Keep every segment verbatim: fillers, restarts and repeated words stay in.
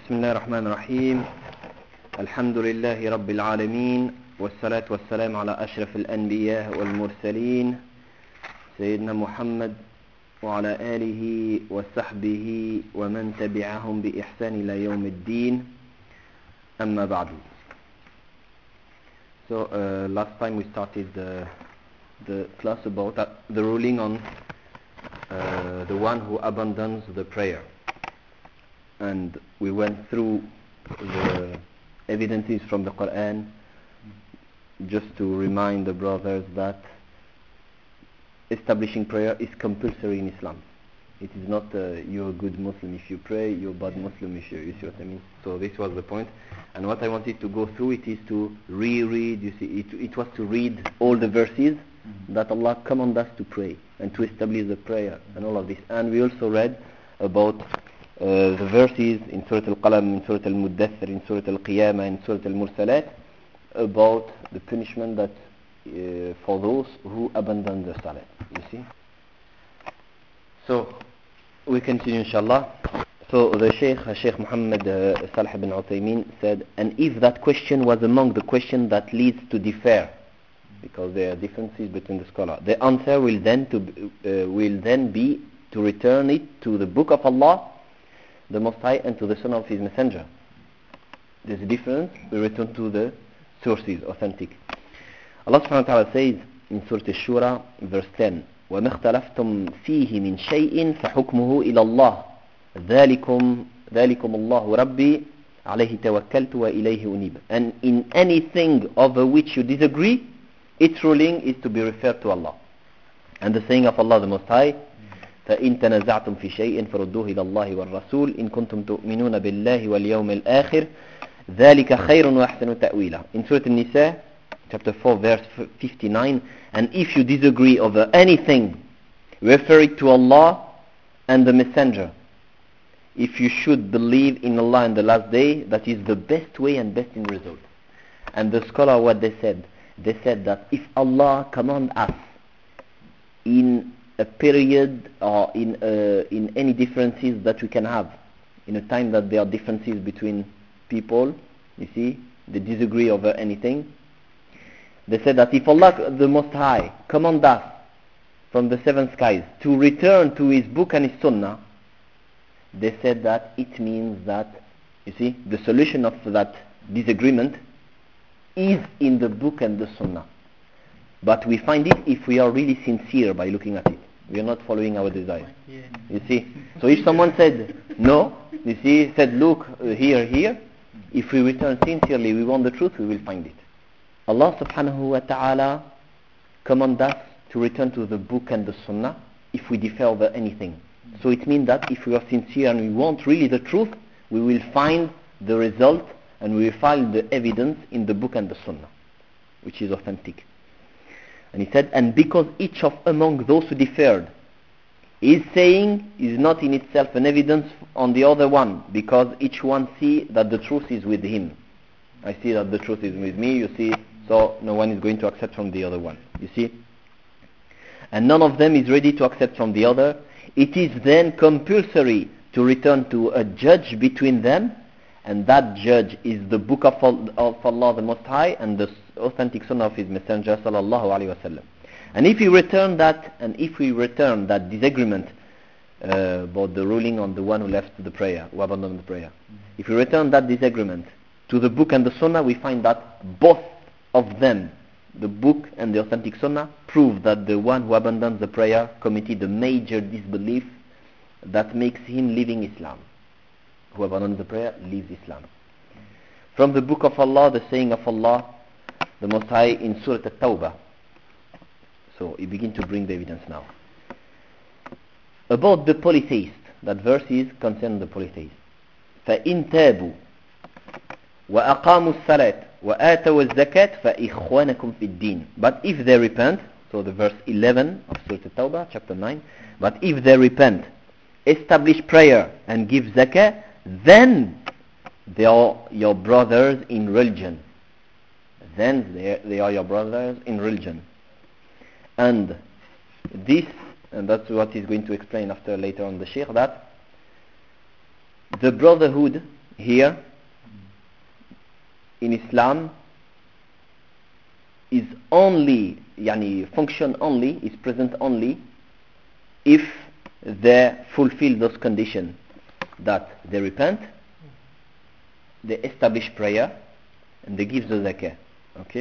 بسم الله الرحمن الرحيم الحمد لله رب العالمين والصلاة والسلام على أشرف الأنبياء والمرسلين سيدنا محمد وعلى آله وصحبه ومن تبعهم بإحسان إلى يوم الدين أما بعد. So uh, last time we started the, the class about uh, the ruling on uh, the one who abandons the prayer, and we went through the evidences from the Quran just to remind the brothers that establishing prayer is compulsory in Islam. It is not uh, you're a good Muslim if you pray, you're a bad Muslim if you, you see what I mean. So this was the point. And what I wanted to go through it is to reread, you see, it, it was to read all the verses mm-hmm. that Allah commanded us to pray and to establish the prayer and all of this. And we also read about uh, the verses in Surah Al-Qalam, in Surah Al-Muddathir, in Surah Al-Qiyamah, in Surah Al-Mursalat about the punishment that uh, for those who abandon the Salah, you see. So we continue inshallah. So the Shaykh, Shaykh Muhammad uh, Salih ibn Uthaymeen said, and if that question was among the questions that leads to differ, because there are differences between the scholars, the answer will then to uh, will then be to return it to the Book of Allah, the Most High, and to the Sunnah of His Messenger. There's a difference. We return to the sources, authentic. Allah subhanahu wa ta'ala says in Surah Al-Shura, verse ten, وَمَا اخْتَلَفْتُمْ فِيهِ مِنْ شَيْءٍ فَحُكْمُهُ إِلَى اللَّهِ ذَلِكُمْ ذَلِكُمُ اللَّهُ رَبِّي عَلَيْهِ تَوَكَّلْتُ وَإِلَيْهِ أُنِيبُ. And in anything over which you disagree, its ruling is to be referred to Allah. And the saying of Allah the Most High, فَإِن تَنَزَعْتُمْ فِي شَيْءٍ فَرُدُّوهُ إِلَى اللَّهِ وَالرَّسُولِ إِن كُنتُمْ تُؤْمِنُونَ بِاللَّهِ وَالْيَوْمِ الْآخِرِ ذَلِكَ خَيْرٌ وَأَحْسَنُ تَأْوِيلًا. In Surah An-Nisa, chapter four, verse fifty-nine, and if you disagree over anything, refer it to Allah and the Messenger. If you should believe in Allah and the last day, that is the best way and best in result. And the scholar, what they said, they said that if Allah command us in a period or in uh, in any differences that we can have, in a time that there are differences between people, you see, they disagree over anything, they said that if Allah the Most High command us from the seven skies to return to His book and His Sunnah, they said that it means that, you see, the solution of that disagreement is in the book and the Sunnah. But we find it if we are really sincere by looking at it. We are not following our desire. You see? So if someone said no, you see, said look, uh, here, here, if we return sincerely, we want the truth, we will find it. Allah subhanahu wa ta'ala command us to return to the book and the Sunnah if we differ over anything. So it means that if we are sincere and we want really the truth, we will find the result and we will find the evidence in the book and the Sunnah, which is authentic. And he said, and because each of among those who differed is saying is not in itself an evidence on the other one, because each one see that the truth is with him. I see that the truth is with me, you see, so no one is going to accept from the other one, you see. And none of them is ready to accept from the other. It is then compulsory to return to a judge between them, and that judge is the book of Allah the Most High and the authentic Sunnah of His Messenger sallallahu alaihi wasallam. And if we return that, and if we return that disagreement uh, about the ruling on the one who left the prayer, who abandoned the prayer, mm-hmm. if we return that disagreement to the book and the Sunnah, we find that both of them, the book and the authentic Sunnah, prove that the one who abandons the prayer committed a major disbelief that makes him leaving Islam. Who abandons the prayer leaves Islam. From the book of Allah, the saying of Allah the Most High in Surah At-Tawbah. So he begins to bring the evidence now. About the polytheist, that verse is concerned the polytheist. فَإِن تَابُوا وَأَقَامُوا الصَّلَاةَ وَآتَوُا الزَّكَاةَ فَإِخْوَانَكُمْ فِي الدِّينِ. But if they repent, so the verse eleven of Surah At-Tawbah, chapter nine, but if they repent, establish prayer and give zakah, then they are your brothers in religion. Then they, they are your brothers in religion. And this, and that's what he's going to explain after later on the Shaykh, that the brotherhood here in Islam is only, yani function only, is present only if they fulfill those conditions, that they repent, they establish prayer, and they give the zakah. Okay?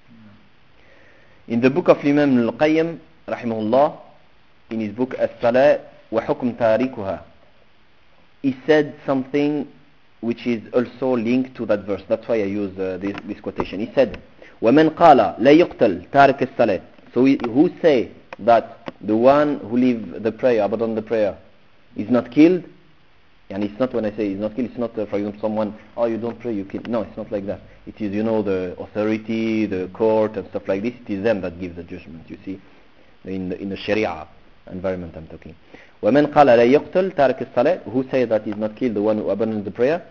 In the book of Imam al-Qayyim, rahimahullah, in his book As-Salah wa Hukm Tarikuha, he said something which is also linked to that verse. That's why I use uh, this, this quotation. He said, وَمَنْ قَالَ لَا يُقْتَلْ تَارِكَ الصَّلَاةِ. So we, who say that the one who leave the prayer, abandon the prayer, is not killed? And it's not, when I say it's not killed, it's not, uh, for example, someone, oh, you don't pray, you kill. No, it's not like that. It is, you know, the authority, the court, and stuff like this. It is them that give the judgment, you see, in the, in the Sharia environment I'm talking. وَمَنْ قَالَ لَا يُقْتَلْ تَارِكَ الصَّلَاةِ. Who say that is not killed, the one who abandons the prayer?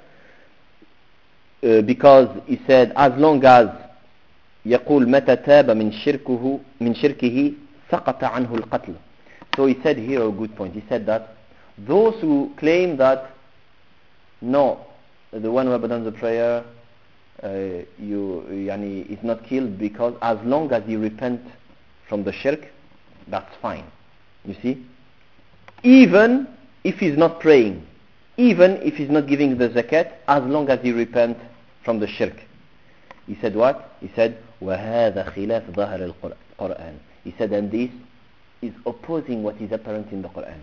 Uh, because he said, as long as يقول متى تاب من شركه من شركه سقط عنه القتل. So he said here a good point. He said that those who claim that no, the one who abandons the prayer, uh, you yani, is not killed because as long as he repent from the shirk, that's fine. You see, even if he's not praying, even if he's not giving the zakat, as long as he repent from the shirk. He said what? He said وَهَذَا خِلَافُ ظَهَرِ الْقُرْآنِ. He said, and this is opposing what is apparent in the Quran,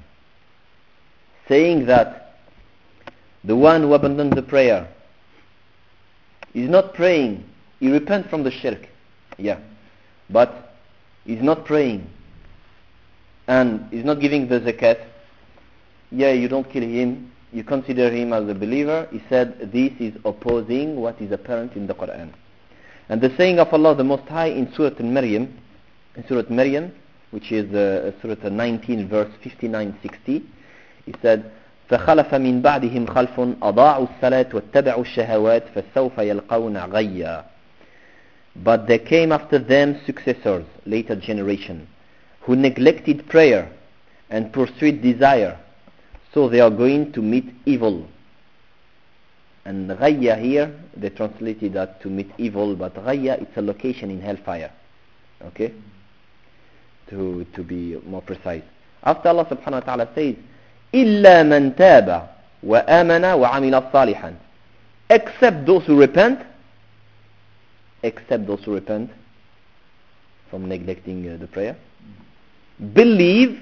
saying that the one who abandons the prayer is not praying, he repents from the shirk, yeah, but he's not praying and he's not giving the zakat, yeah, you don't kill him, you consider him as a believer. He said this is opposing what is apparent in the Quran. And the saying of Allah the Most High in Surah Al-Maryam, in Surah Maryam, which is uh, Surah nineteen, verse fifty-nine sixty, he said, فَخَلَفَ مِنْ بَعْدِهِمْ خَلْفٌ أَضَاعُوا الصَّلَاةَ وَاتَّبَعُوا الشَّهَوَاتِ فَسَوْفَ يَلْقَوْنَ غَيًّا. But there came after them successors, later generation, who neglected prayer and pursued desire, so they are going to meet evil. And Ghayya here, they translated that to meet evil, but Ghayya, it's a location in hellfire. Okay? To, to be more precise. After Allah subhanahu wa ta'ala says, إِلَّا مَنْ تَابَ وَآمَنَ وَعَمِلَ صَالِحًا. Except those who repent, except those who repent from neglecting uh, the prayer, believe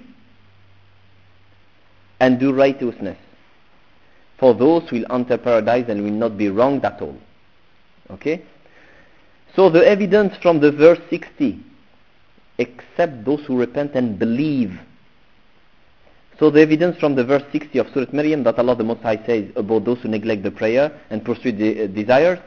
and do righteousness. For those will enter paradise and will not be wronged at all. Okay? So the evidence from the verse sixty, except those who repent and believe. So the evidence from the verse sixty of Surah Maryam that Allah the Most High says about those who neglect the prayer and pursue the uh, desires,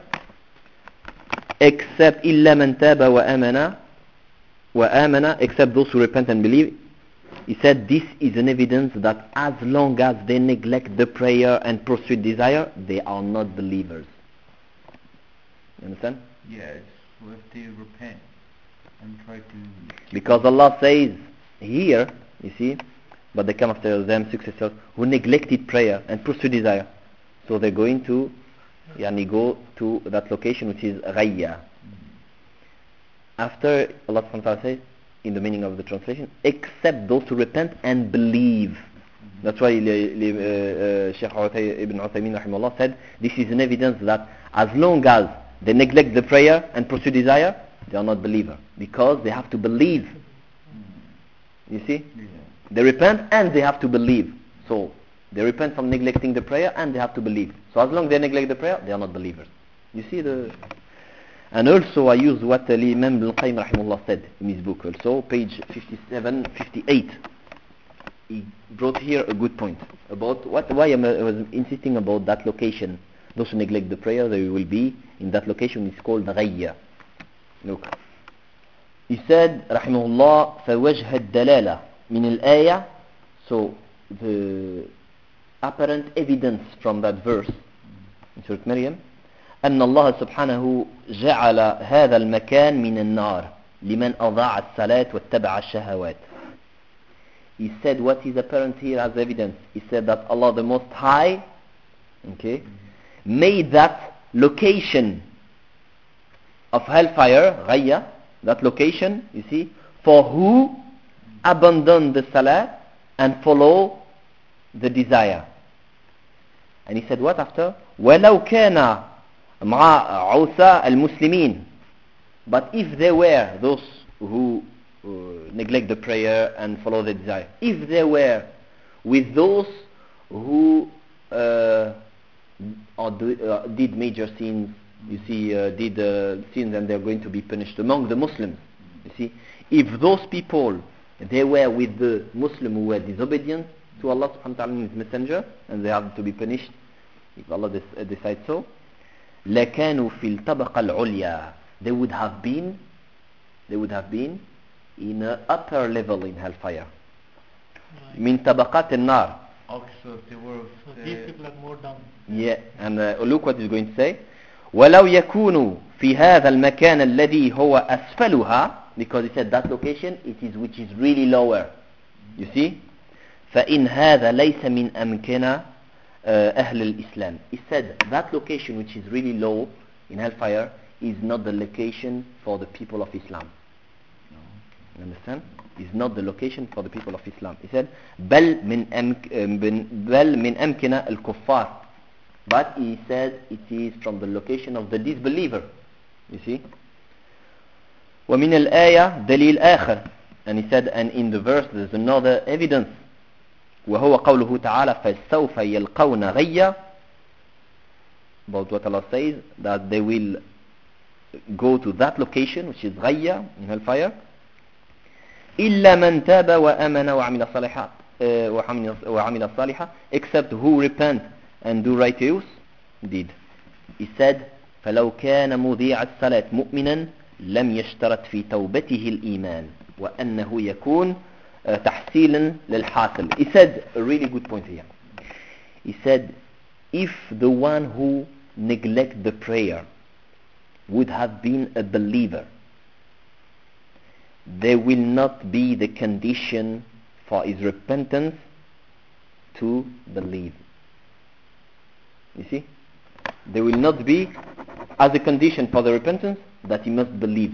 except إِلَّا مَنْ تَابَ وَآمَنَ وَآمَنَ, except those who repent and believe. He said this is an evidence that as long as they neglect the prayer and pursue desire, they are not believers. You understand? Yes, so if they repent and try to... Because Allah says here, you see, but they come after them successors who neglected prayer and pursue desire. So they're going to yani, go to that location which is Ghayya. Mm-hmm. After Allah subhanahu wa ta'ala says, in the meaning of the translation, except those who repent and believe. Mm-hmm. That's why uh, uh, Shaykh Ibn Uthaymeen rahimahullah said, this is an evidence that as long as they neglect the prayer and pursue desire, they are not believer, because they have to believe. Mm-hmm. You see? Yeah. They repent and they have to believe. So they repent from neglecting the prayer and they have to believe. So as long as they neglect the prayer, they are not believers. You see the... And also I use what Imam al-Qayyim rahimahullah said in his book also, page fifty-seven, fifty-eight. He brought here a good point about what, why I was insisting about that location. Those who neglect the prayer, they will be in that location. It's called Ghayya. Look. He said, rahimahullah, فَوَجْهَ الدَّلَالَةِ مِنِ الْآيَةِ. So the apparent evidence from that verse in Surah Maryam, أن الله سبحانه جعل هذا المكان من النار لمن أضاع الصلاة واتبع الشهوات. He said what is apparent here as evidence. He said that Allah the Most High, okay, made that location of hellfire, Ghaya, that location, you see, for who abandon the salah and follow the desire. And he said what after? وَلَوْ كَانَ مَعَ عُوسَى الْمُسْلِمِينَ. But if they were those who uh, neglect the prayer and follow the desire, if they were with those who uh, or do, uh, did major sins, you see, uh, did uh, sins and they're going to be punished among the Muslims, you see, if those people, they were with the Muslim who were disobedient to Allah subhanahu wa ta'ala and His Messenger, and they have to be punished if Allah des- uh, decides so, لَكَانُوا فِي الْطَبَقَ الْعُلْيَا. They would have been, they would have been in an upper level in hellfire. من طبقات النار. Okay, so they were. So uh, these people are more down. Yeah, and uh, look what he's going to say. ولو يكونوا في هذا المكان الذي هو أسفلها, because he said that location it is which is really lower. You see? فإن هذا ليس من أمكنة أهل الإسلام. He said that location which is really low in hellfire is not the location for the people of Islam. You understand? Is not the location for the people of Islam. He said بل من أمك بل من أمكنة الكفار. But he said it is from the location of the disbeliever. You see? ومن الآية دليل آخر. And he said, and in the verse there's another evidence. وهو قوله تعالى فسوف يلقون غيا. About what Allah says, that they will go to that location which is غيا in hellfire. إلا من تاب وآمن وعمل صالحا وعمل صالحا, except who repent and do righteous deed. He said فلو كان مذيع الصلاة مؤمنا لم يشترط في توبته الإيمان وأنه يكون تحصيلا للحاصل. He said a really good point here. He said if the one who neglect the prayer would have been a believer, there will not be the condition for his repentance to believe. You see? There will not be as a condition for the repentance that he must believe.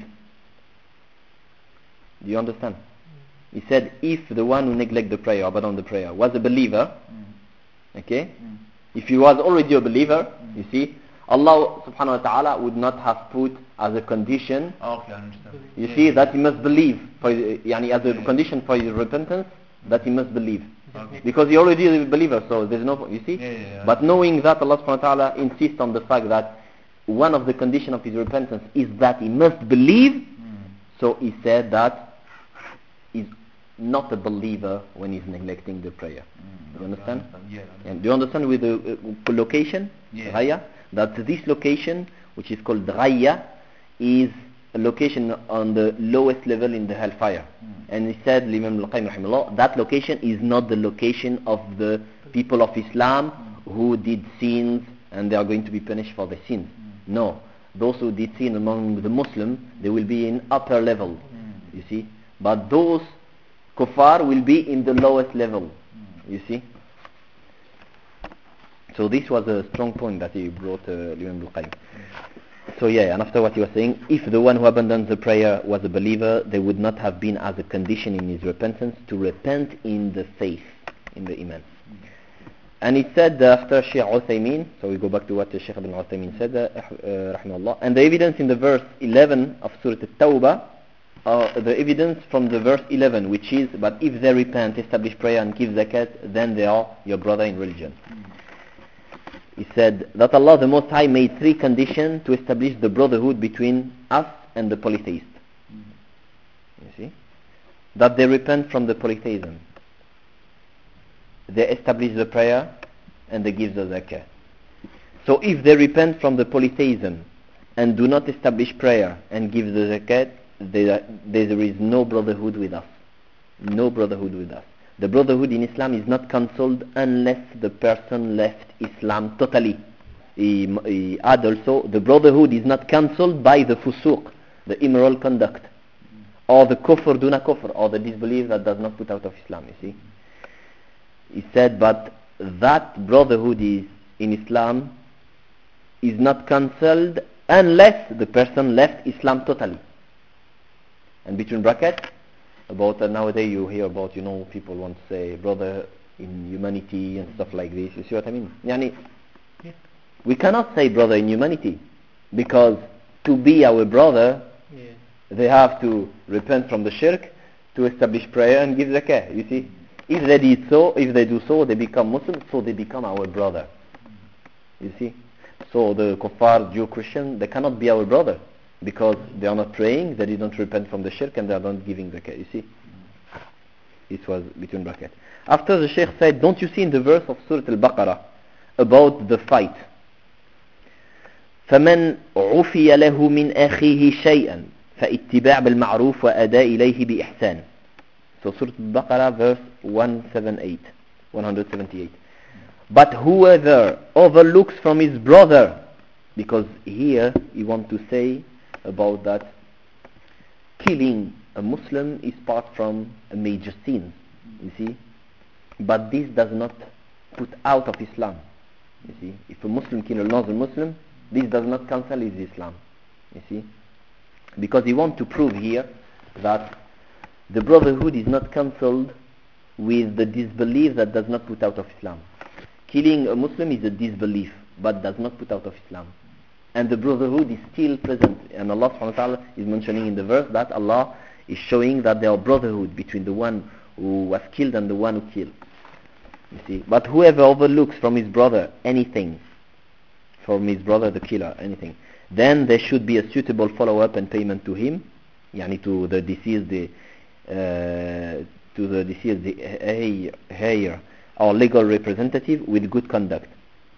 Do you understand? He said if the one who neglect the prayer, abandon the prayer, was a believer, mm. okay? Mm. If he was already a believer, Mm. you see, Allah subhanahu wa ta'ala would not have put as a condition, Okay, I understand. you Yeah, see, yeah. that he must believe, for, yani as a Yeah. condition for his repentance, that he must believe. Okay. Because he already is a believer, so there's no, you see? Yeah, yeah, yeah. But knowing that, Allah subhanahu wa ta'ala insists on the fact that one of the conditions of his repentance is that he must believe, Mm. so he said that he's not a believer when he's neglecting the prayer. Mm. You understand? I understand. Yeah, I understand. And do you understand with the uh, location? Yeah. Ghaya? That this location, which is called Ghaya, is a location on the lowest level in the hellfire. Mm. And he said, Imam al-Qayyim rahimahullah, that location is not the location of the people of Islam Mm. who did sins and they are going to be punished for the sins. Mm. No. Those who did sin among the Muslims, they will be in upper level. Mm. You see? But those kuffar will be in the lowest level. Mm. You see? So this was a strong point that he brought uh, Imam al-Qayyim. So yeah, and after what he was saying, if the one who abandons the prayer was a believer, there would not have been as a condition in his repentance to repent in the faith, in the iman. And he said uh, after Shaykh Uthaymeen, so we go back to what uh, Shaykh ibn Uthaymeen said, uh, uh, rahimahullah, and the evidence in the verse eleven of Surah At-Tawbah, uh, the evidence from the verse eleven, which is, but if they repent, establish prayer and give zakat, then they are your brother in religion. He said that Allah the Most High made three conditions to establish the brotherhood between us and the polytheists. You see? That they repent from the polytheism. They establish the prayer and they give the zakah. So if they repent from the polytheism and do not establish prayer and give the zakat, there, there is no brotherhood with us. No brotherhood with us. The brotherhood in Islam is not cancelled unless the person left Islam totally. He, he add also, the brotherhood is not cancelled by the fusuq, the immoral conduct, or the kufr duna kufr, or the disbelief that does not put out of Islam, you see. He said, but that brotherhood is in Islam is not cancelled unless the person left Islam totally. And between brackets, about uh, nowadays you hear about, you know, people want to say brother in humanity and stuff like this. You see what I mean? Yani, Yeah. we cannot say brother in humanity, because to be our brother, Yeah. they have to repent from the shirk, to establish prayer and give zakah. You see, if they did so, if they do so, they become Muslim, so they become our brother. You see, so the kuffar, Jew, Christian, they cannot be our brother, because they are not praying, they didn't repent from the shirk, and they are not giving zakah. You see, it was between brackets. After the Shaykh said, don't you see in the verse of Surah Al-Baqarah about the fight, فمن عفي له من أخيه شيئا فاتباع بالمعروف وأداء إليه بإحسان. So Surah Al-Baqarah verse one seventy-eight, one seventy-eight. But whoever overlooks from his brother, because here he wants to say about that killing a Muslim is part from a major sin, you see, but this does not put out of Islam. You see, if a Muslim kills another Muslim, this does not cancel his Islam. You see, because he wants to prove here that the brotherhood is not cancelled with the disbelief that does not put out of Islam. Killing a Muslim is a disbelief, but does not put out of Islam. And the brotherhood is still present. And Allah subhanahu wa ta'ala is mentioning in the verse that Allah is showing that there are brotherhood between the one who was killed and the one who killed. You see, but whoever overlooks from his brother anything, from his brother the killer, anything, then there should be a suitable follow-up and payment to him, yani to the deceased, the, uh, to the deceased, the heir or legal representative with good conduct.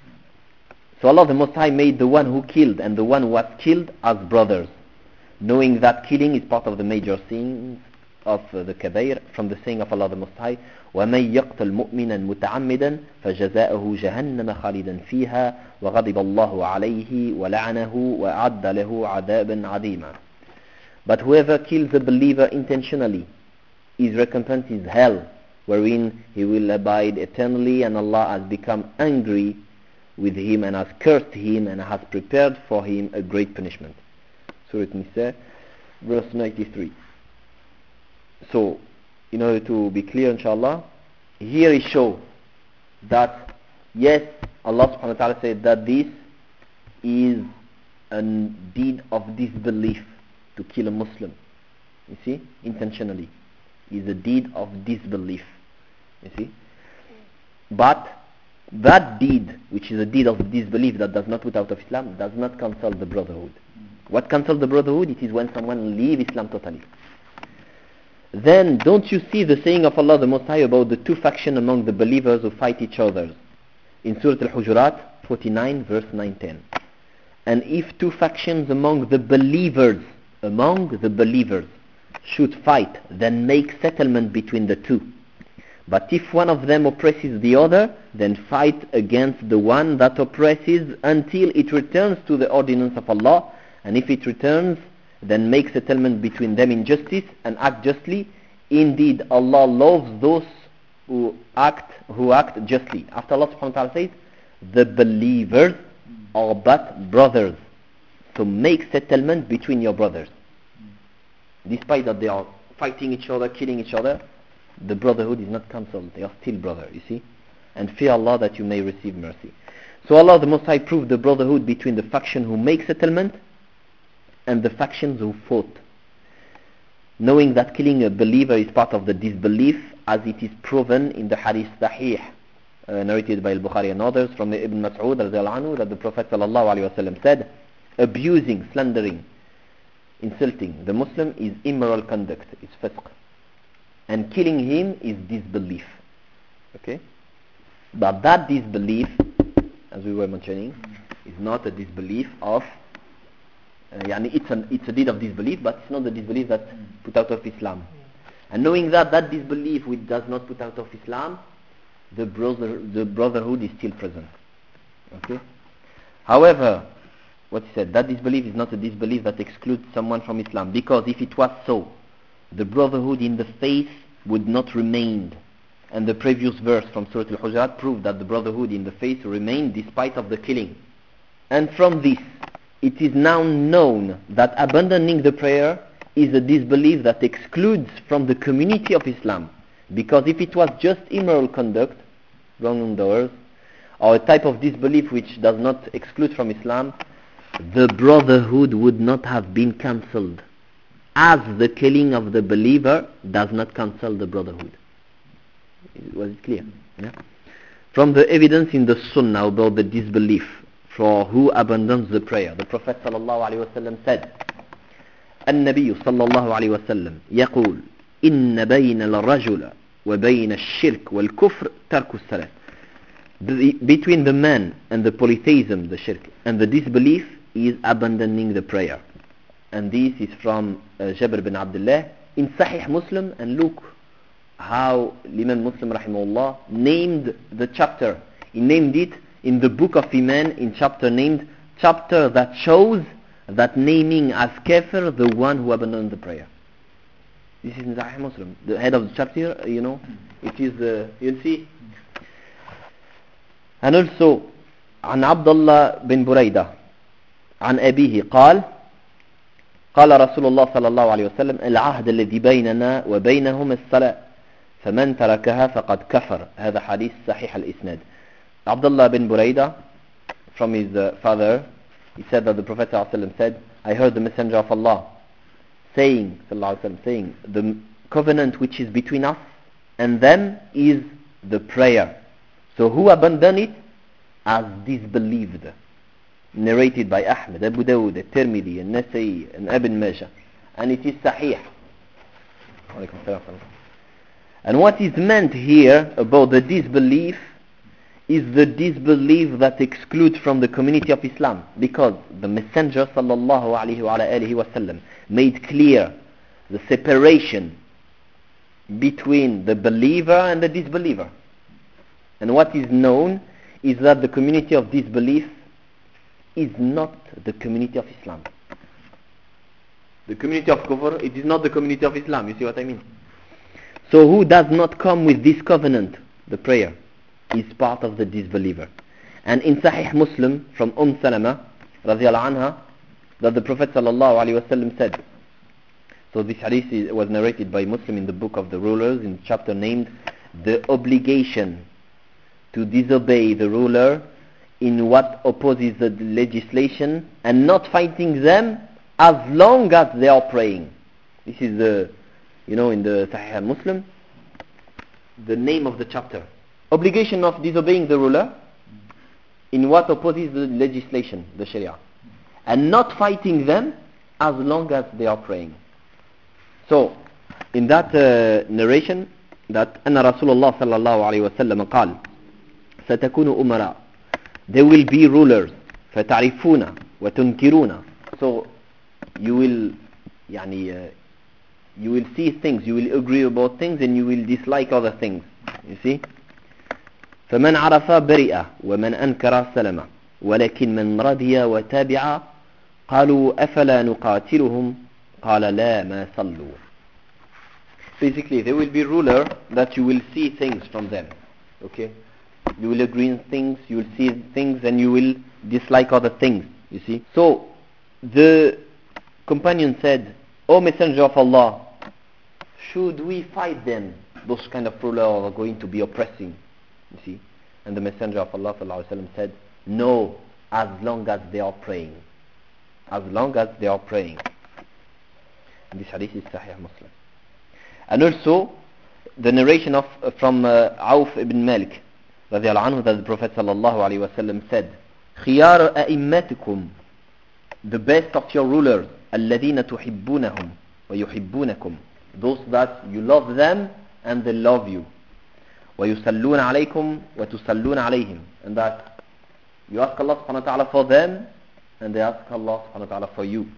So Allah the Most High made the one who killed and the one who was killed as brothers, knowing that killing is part of the major sins of uh, the kabair, from the saying of Allah the Most High, وَمَنْ يَقْتَلْ مُؤْمِنًا مُتَعَمِّدًا فَجَزَاؤُهُ جَهَنَّمَ خَالِدًا فِيهَا وَغَضِبَ اللَّهُ عَلَيْهِ وَلَعَنَهُ وَأَعَدَّ لَهُ عَذَابًا عَظِيمًا. But whoever kills a believer intentionally, his recompense is hell, wherein he will abide eternally, and Allah has become angry with him and has cursed him and has prepared for him a great punishment. Surah Nisa, verse ninety-three. So, in order to be clear, inshallah, here he shows that yes, Allah subhanahu wa ta'ala said that this is a deed of disbelief, to kill a Muslim, you see, intentionally, is a deed of disbelief, you see. But that deed, which is a deed of disbelief that does not put out of Islam, does not cancel the brotherhood. What cancels the brotherhood? It is when someone leaves Islam totally. Then don't you see the saying of Allah the Most High about the two factions among the believers who fight each other in Surah Al-Hujurat forty-nine verse nine ten. And if two factions among the believers among the believers should fight, then make settlement between the two. But if one of them oppresses the other, then fight against the one that oppresses until it returns to the ordinance of Allah. And if it returns, then make settlement between them in justice and act justly. Indeed, Allah loves those who act who act justly. After Allah subhanahu wa ta'ala says, the believers are but brothers. So make settlement between your brothers. Despite that they are fighting each other, killing each other, the brotherhood is not cancelled. They are still brothers, you see. And fear Allah that you may receive mercy. So Allah the Most High proved the brotherhood between the faction who make settlement and the factions who fought, knowing that killing a believer is part of the disbelief, as it is proven in the Hadith Sahih uh, narrated by Al-Bukhari and others from Ibn Mas'ud radiallahu anhu, that the Prophet sallallahu alaihi wasallam said, abusing, slandering, insulting the Muslim is immoral conduct, is fisq, and killing him is disbelief. Okay, but that disbelief, as we were mentioning, is not a disbelief of uh, yani it's, an, it's a deed of disbelief, but it's not the disbelief that put out of Islam. And knowing that that disbelief which does not put out of Islam, the brother the brotherhood is still present. Okay. However, what he said, that disbelief is not a disbelief that excludes someone from Islam, because if it was so, the brotherhood in the faith would not remain. And the previous verse from Surah Al-Hujurat proved that the brotherhood in the faith remained despite of the killing. And from this, it is now known that abandoning the prayer is a disbelief that excludes from the community of Islam. Because if it was just immoral conduct, wrongdoers, or a type of disbelief which does not exclude from Islam, the brotherhood would not have been cancelled, as the killing of the believer does not cancel the brotherhood. Was it clear? Yeah? From the evidence in the Sunnah about the disbelief for who abandons the prayer, the Prophet sallallahu alaihi wasallam said, النبي صلى الله عليه وسلم يقول إن بين الرجل وبين الشرك والكفر ترك الصلاة. Between the man and the polytheism, the shirk, and the disbelief is abandoning the prayer. And this is from uh, Jabir bin Abdullah in Sahih Muslim. And look how Imam Muslim rahimahullah named the chapter. He named it in the book of Iman in chapter named chapter that shows that naming as kafir the one who abandoned the prayer. This is in Sahih Muslim. The head of the chapter, you know, it is, uh, you'll see. And also عن عبد الله بن بريدة عن أبيه قال قال رسول الله صلى الله عليه وسلم العهد الذي بيننا وبينهم الصلاة فمن تركها فقد كفر. هذا حديث صحيح الإسناد. Abdullah bin Buraidah, from his uh, father, he said that the Prophet ﷺ said, I heard the Messenger of Allah saying, ﷺ, saying, the covenant which is between us and them is the prayer. So who abandoned it as disbelieved. Narrated by Ahmad, Abu Dawud, Tirmidhi, and Nasai, and Ibn Majah. And it is Sahih. And what is meant here about the disbelief is the disbelief that excludes from the community of Islam, because the Messenger sallallahu alaihi wa alihi wasallam made clear the separation between the believer and the disbeliever. And what is known is that the community of disbelief is not the community of Islam. The community of Kufr, it is not the community of Islam. You see what I mean? So who does not come with this covenant, the prayer, is part of the disbeliever. And in Sahih Muslim from Umm Salama radiyallahu anha, that the Prophet sallallahu alaihi wasallam said, so this hadith was narrated by Muslim in the book of the rulers in chapter named the obligation to disobey the ruler in what opposes the legislation and not fighting them as long as they are praying. This is the, you know, in the Sahih Muslim, the name of the chapter. Obligation of disobeying the ruler in what opposes the legislation, the Sharia, and not fighting them as long as they are praying. So, in that uh, narration, that أن رسول الله صلى الله عليه وسلم قال ستكون أمراء, there will be rulers, فتعرفون وتنكرون. So you will يعني uh, you will see things, you will agree about things, and you will dislike other things. You see? فمن عرف برئ ومن أنكر سلم ولكن من رضي وتابع قالوا أفلا نقاتلهم قال لا ما صلوا. Basically, there will be ruler that you will see things from them. Okay? You will agree on things, you will see things, and you will dislike other things. You see? So, the companion said, O Messenger of Allah, should we fight them? Those kind of rulers are going to be oppressing. You see? And the Messenger of Allah sallallahu alaihi wasallam said, no, as long as they are praying. As long as they are praying. And this hadith is Sahih Muslim. And also, the narration of uh, from uh, Auf ibn Malik radiyallahu anhu, that the Prophet sallallahu alaihi wasallam said, خيار أئمتكم, the best of your rulers, الذين تحبونهم ويحبونكم, those that you love them and they love you. ويصلون عليكم وتصلون عليهم, and that you ask Allah subhanahu wa ta'ala for them and they ask Allah subhanahu wa ta'ala for you.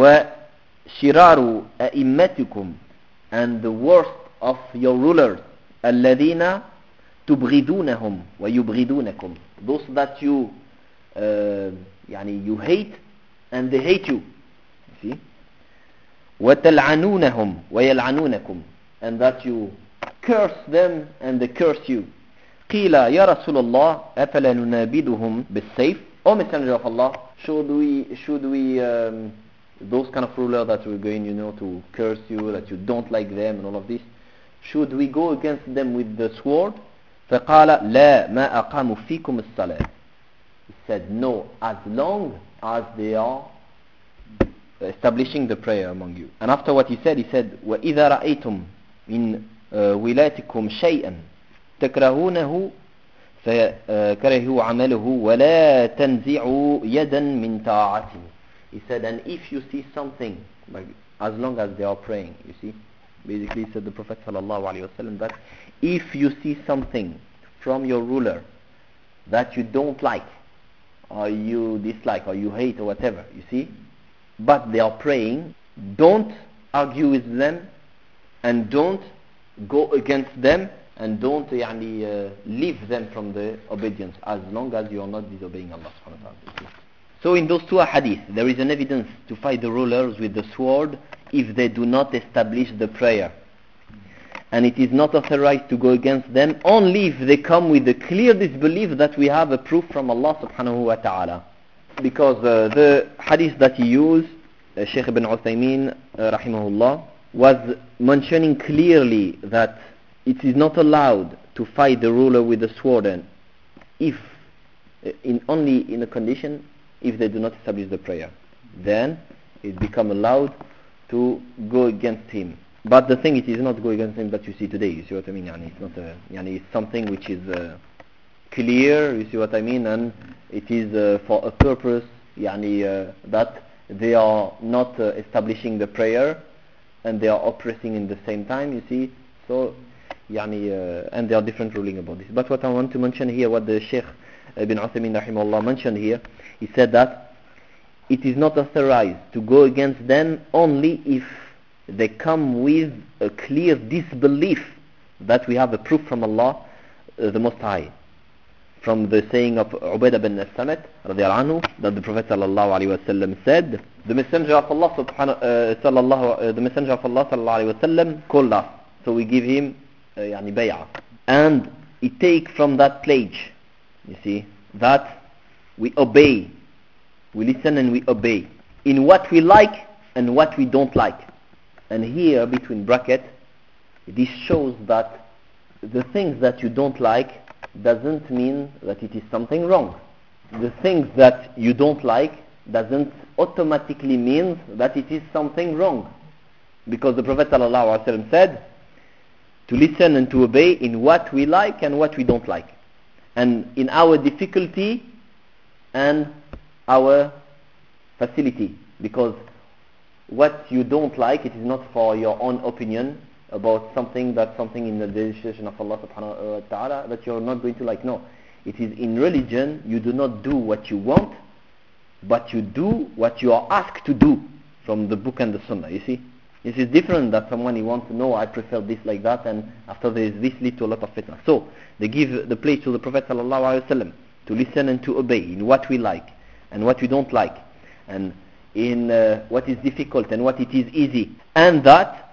وشرار أئمتكم, and the worst of your rulers, الذين تبغضونهم ويبغضونكم, those that you uh, يعني you hate and they hate you. See? وتلعنونهم ويلعنونكم, and that you curse them and they curse you. قيل يا رسول الله أفلا ننابذهم بالسيف, O Messenger of Allah, should we, should we, um, those kind of rulers that we're going, you know, to curse you, that you don't like them and all of this, should we go against them with the sword? فقال لا ما أقاموا فيكم الصلاة. He said no, as long as they are establishing the prayer among you. And after what he said, he said وإذا رأيتم من ولاتكم شيئا تكرهونه فكرهوا عمله ولا تنزعوا يدا من طاعته. He said, and if you see something, like as long as they are praying, you see, basically said the Prophet sallallahu alaihi wasallam that if you see something from your ruler that you don't like, or you dislike, or you hate, or whatever, you see, but they are praying, don't argue with them, and don't go against them, and don't يعني, uh, leave them from the obedience, as long as you are not disobeying Allah subhanahu wa ta'ala. So in those two hadiths, there is an evidence to fight the rulers with the sword if they do not establish the prayer. And it is not authorized to go against them only if they come with the clear disbelief that we have a proof from Allah subhanahu wa ta'ala. Because uh, the hadith that he used, uh, Shaykh ibn Uthaymeen uh, rahimahullah, was mentioning clearly that it is not allowed to fight the ruler with the sword, and if uh, in only in a condition if they do not establish the prayer, then it becomes allowed to go against him. But the thing, it is not go against him that you see today. You see what I mean? Yani it's not a, yani it's something which is uh, clear. You see what I mean? And it is uh, for a purpose. Yani uh, that they are not uh, establishing the prayer, and they are oppressing in the same time. You see, so yani uh, and there are different ruling about this. But what I want to mention here, what the Shaykh Ibn Uthaymeen rahimahullah mentioned here, he said that it is not authorized to go against them only if they come with a clear disbelief that we have a proof from Allah uh, the Most High. From the saying of Ubadah bin As-Samit radiallahu anhu, that the Prophet sallallahu alaihi wasallam said, the Messenger of Allah subhanahu uh, sallallahu uh, the Messenger of Allah sallallahu alaihi wasallam called us, so we give him uh, yani bay'ah, and we take from that pledge, you see, that we obey, we listen and we obey in what we like and what we don't like. And here, between brackets, this shows that the things that you don't like doesn't mean that it is something wrong. The things that you don't like doesn't automatically mean that it is something wrong. Because the Prophet ﷺ said to listen and to obey in what we like and what we don't like. And in our difficulty and our facility. Because what you don't like, it is not for your own opinion about something that's something in the legislation of Allah subhanahu wa ta'ala that you're not going to like. No. It is in religion, you do not do what you want, but you do what you are asked to do from the book and the sunnah, you see. This is different than someone who wants to know, I prefer this like that, and after this, this leads to a lot of fitnah. So, they give the place to the Prophet sallallahu alaihi wasallam to listen and to obey in what we like and what we don't like, and in uh, what is difficult and what it is easy, and that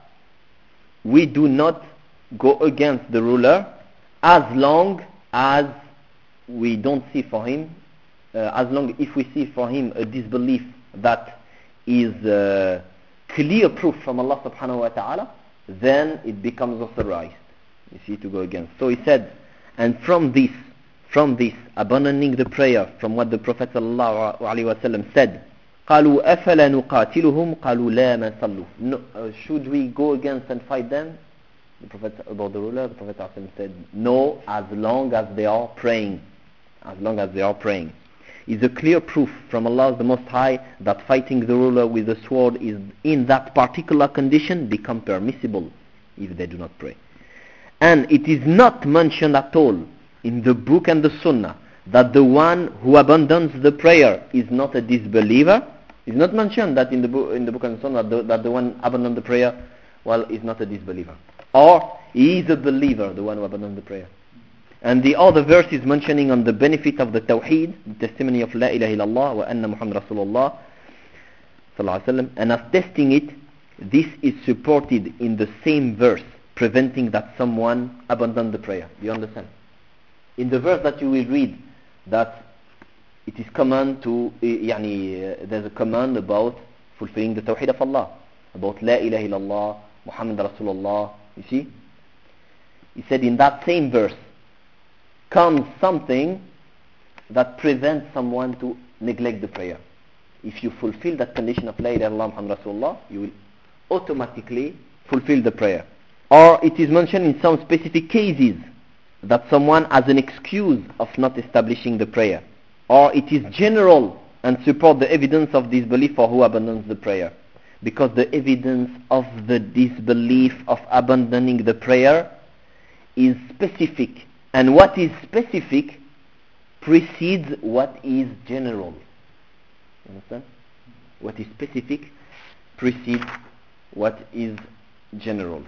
we do not go against the ruler as long as we don't see for him, uh, as long if we see for him a disbelief that is uh, clear proof from Allah subhanahu wa ta'ala, then it becomes authorized, you see, to go against. So he said, and from this, from this, abandoning the prayer, from what the Prophet sallallahu alaihi wasallam said, قالوا أفلا نقاتلهم قالوا لا ما صلوا. No, uh, should we go against and fight them? The Prophet, about the ruler, the Prophet said, no, as long as they are praying. As long as they are praying. Is a clear proof from Allah the Most High that fighting the ruler with the sword is in that particular condition become permissible if they do not pray. And it is not mentioned at all in the book and the sunnah that the one who abandons the prayer is not a disbeliever. It's not mentioned that in the book, in the book and the sunnah that the, that the one abandons the prayer, well, is not a disbeliever. Or he is a believer, the one who abandons the prayer. And the other verse is mentioning on the benefit of the Tawheed, the testimony of La ilaha illallah wa anna Muhammad Rasulullah sallallahu alaihi wasallam, and as testing it, this is supported in the same verse, preventing that someone abandon the prayer. Do you understand? In the verse that you will read, that it it is command to يعني uh, there's a command about fulfilling the tawhid of Allah, about la ilaha illallah Muhammad Rasulullah. You see, he said in that same verse comes something that prevents someone to neglect the prayer. If you fulfill that condition of la ilaha illallah Muhammad Rasulullah, you will automatically fulfill the prayer. Or it is mentioned in some specific cases that someone has an excuse of not establishing the prayer. Or it is general and support the evidence of disbelief for who abandons the prayer. Because the evidence of the disbelief of abandoning the prayer is specific. And what is specific precedes what is general. You understand? What is specific precedes what is general.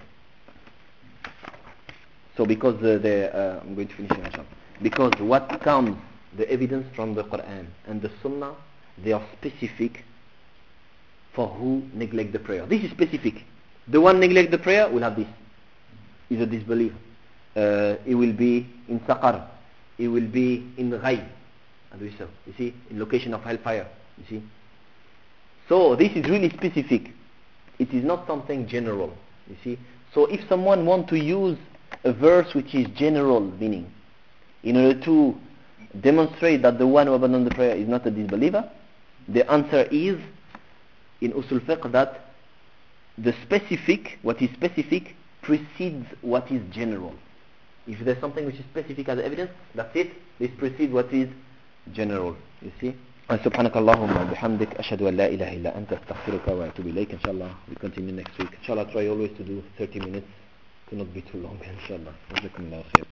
So because uh, the, uh, I'm going to finish inshallah. Because what comes, the evidence from the Quran and the Sunnah, they are specific for who neglect the prayer. This is specific. The one neglect the prayer will have this. Is a disbeliever. Uh, it will be in Saqar. It will be in Ghayb. And we saw, you see, in location of hellfire. You see. So this is really specific. It is not something general. You see. So if someone want to use a verse which is general meaning in order to demonstrate that the one who abandons the prayer is not a disbeliever, the answer is in usul fiqh that the specific, what is specific precedes what is general. If there's something which is specific as evidence, that's it. This precedes what is general. You see. سبحانك اللهم وبحمدك أشهد أن لا إله إلا أنت أستغفرك وأتوب إليك. Inshallah we continue next week. Inshallah try always to do thirty minutes, to not be too long. Inshallah. جزاكم الله خير.